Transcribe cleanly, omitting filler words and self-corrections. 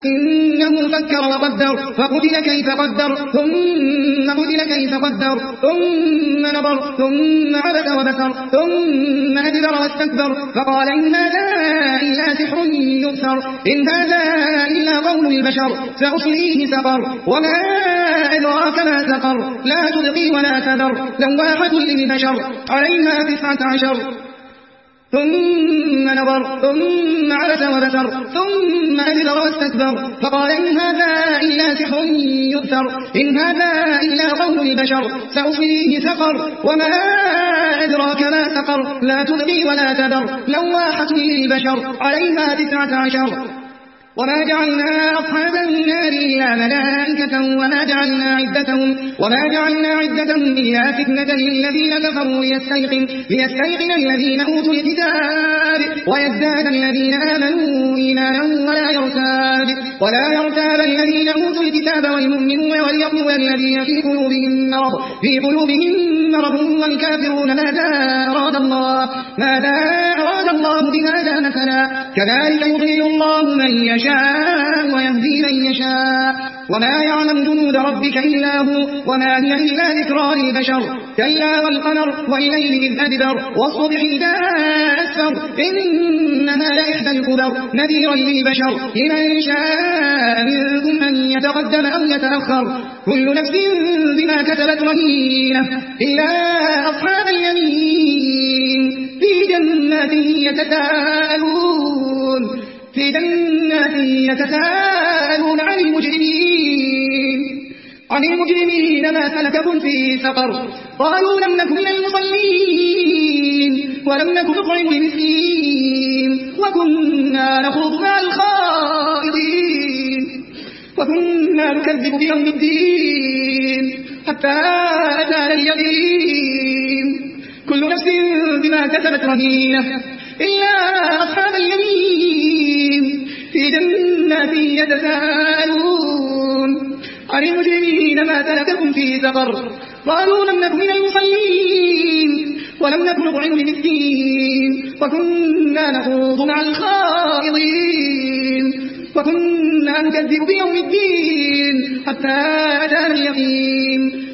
إنه فكر وقدر فقتل كيف قدر ثم قتل كيف قدر ثم نظر ثم عبس وبسر ثم أدبر واستكبر فقال إن هذا إلا سحر يؤثر إن هذا إلا قول البشر سأصليه سقر وما أدراك ما سقر لا تبقي ولا تذر لواحة للبشر عليها 19 ثم نظر ثم عبس وبسر ثم أدبر واستكبر فقال إن هذا إلا سحر يؤثر إن هذا إلا قول البشر سأصليه سقر وما أدراك ما سقر لا تبقي ولا تذر لواحة للبشر عليها 19 وما جعلنا أصحاب النار إلا ملائكة وما جعلنا عدتهم إلا فتنة للذين كفروا ليستيقن الذين أوتوا الكتاب ويزداد الذين آمنوا إيمانا ولا يرتاب الذين أوتوا الكتاب والمؤمنون وليقول الذين في قلوبهم مرض والكافرون ماذا أراد الله بهذا مثلا كذلك يضل الله من يشاء ويهدي من يشاء وما يعلم جنود ربك إلا هو وما هي إلا ذكرى للبشر كلا والقمر والليل إذ أدبر والصبح إذا أسفر إنها لإحدى الكبر نذيرا للبشر لمن شاء منكم أن يتقدم أو يتأخر كل نفس بما كسبت رهينة إلا أصحاب اليمين في جنات يتساءلون عن المجرمين ما سلككم في سقر قالوا لم نك من المصلين ولم نك نطعم المسكين وكنا نخوض مع الخائضين وكنا نكذب بيوم الدين حتى أتانا اليقين كل نفس بما كسبت رهينة إلا أصحاب اليمين في جنات يتساءلون عن المجرمين ما سلككم في سقر قالوا لم نك من المصلين ولم نك نطعم المسكين وكنا نخوض مع الخائضين وكنا نكذب بيوم الدين حتى أتانا اليقين